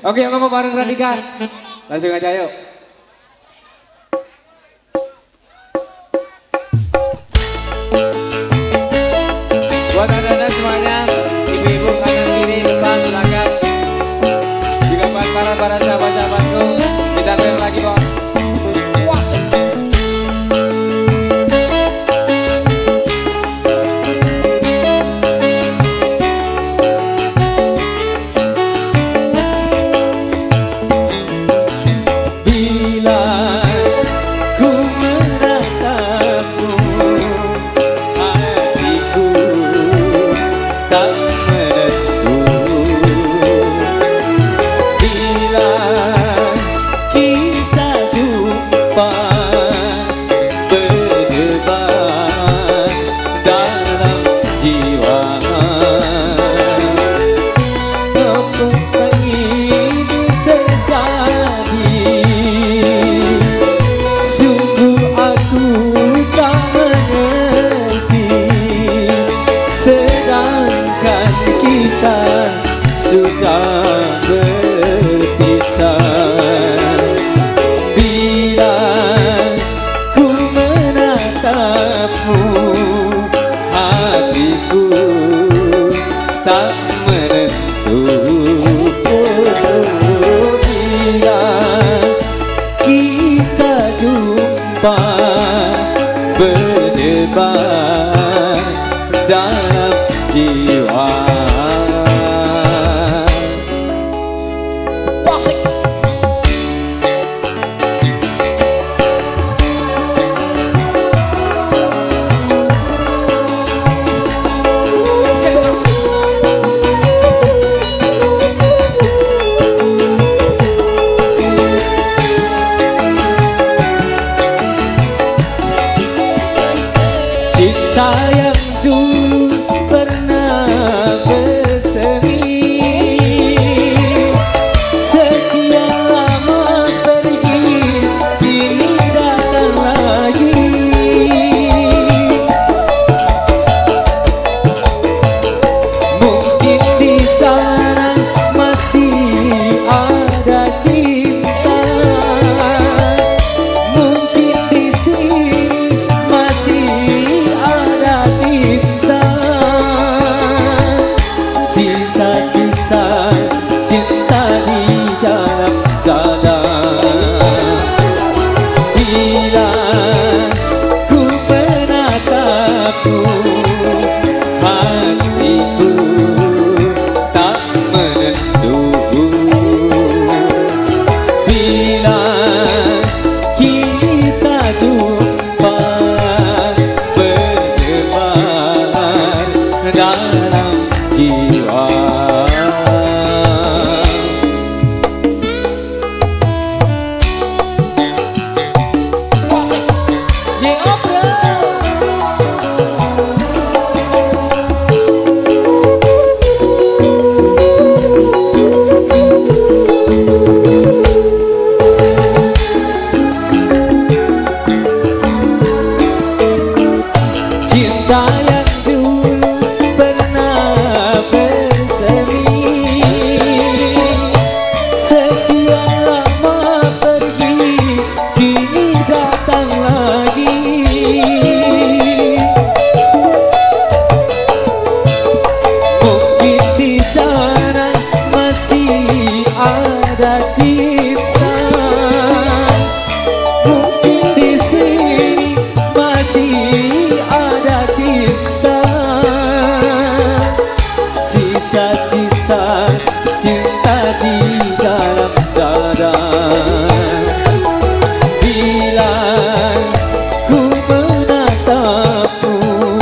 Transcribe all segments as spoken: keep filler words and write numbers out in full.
Oke, ngomong bareng Radika. Langsung aja yuk. Buat anda-anda semuanya, ibu-ibu kanan kiri depan belakang, juga buat para para sahabat-sahabatku, kita goyang lagi bos. Berdebar dalam jiwa. Wasik. Cinta yang dulu pernah bersemi, sekian lama pergi, kini datang lagi. Mungkin di sana masih ada cinta, mungkin di sini masih sisa-sisa cinta di dalam dada. Bila ku menatapmu, hatiku tak menentu. Bila kita jumpa berdebar dalam jiwa. Cinta yang dulu pernah bersemi, sekian lama pergi, kini datang lagi. Mungkin di sana masih ada cinta, mungkin di sini masih ada cinta. Sisa-sisa cinta di dalam dada. Bila ku menatapmu,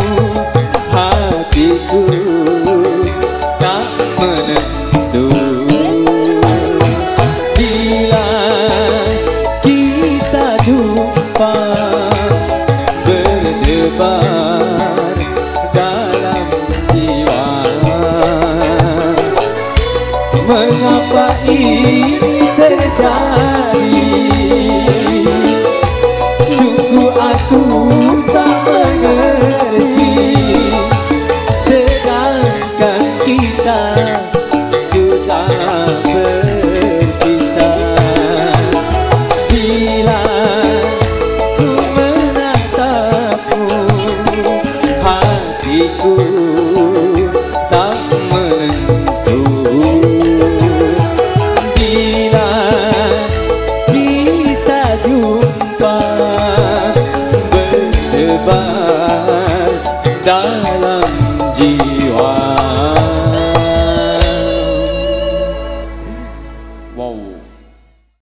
hatiku tak menentu. Bila kita jumpa berdebar dalam jiwa. Mengapa ini terjadi? Sungguh aku tak mengerti, sedangkan kita sudah ber dalam jiwa.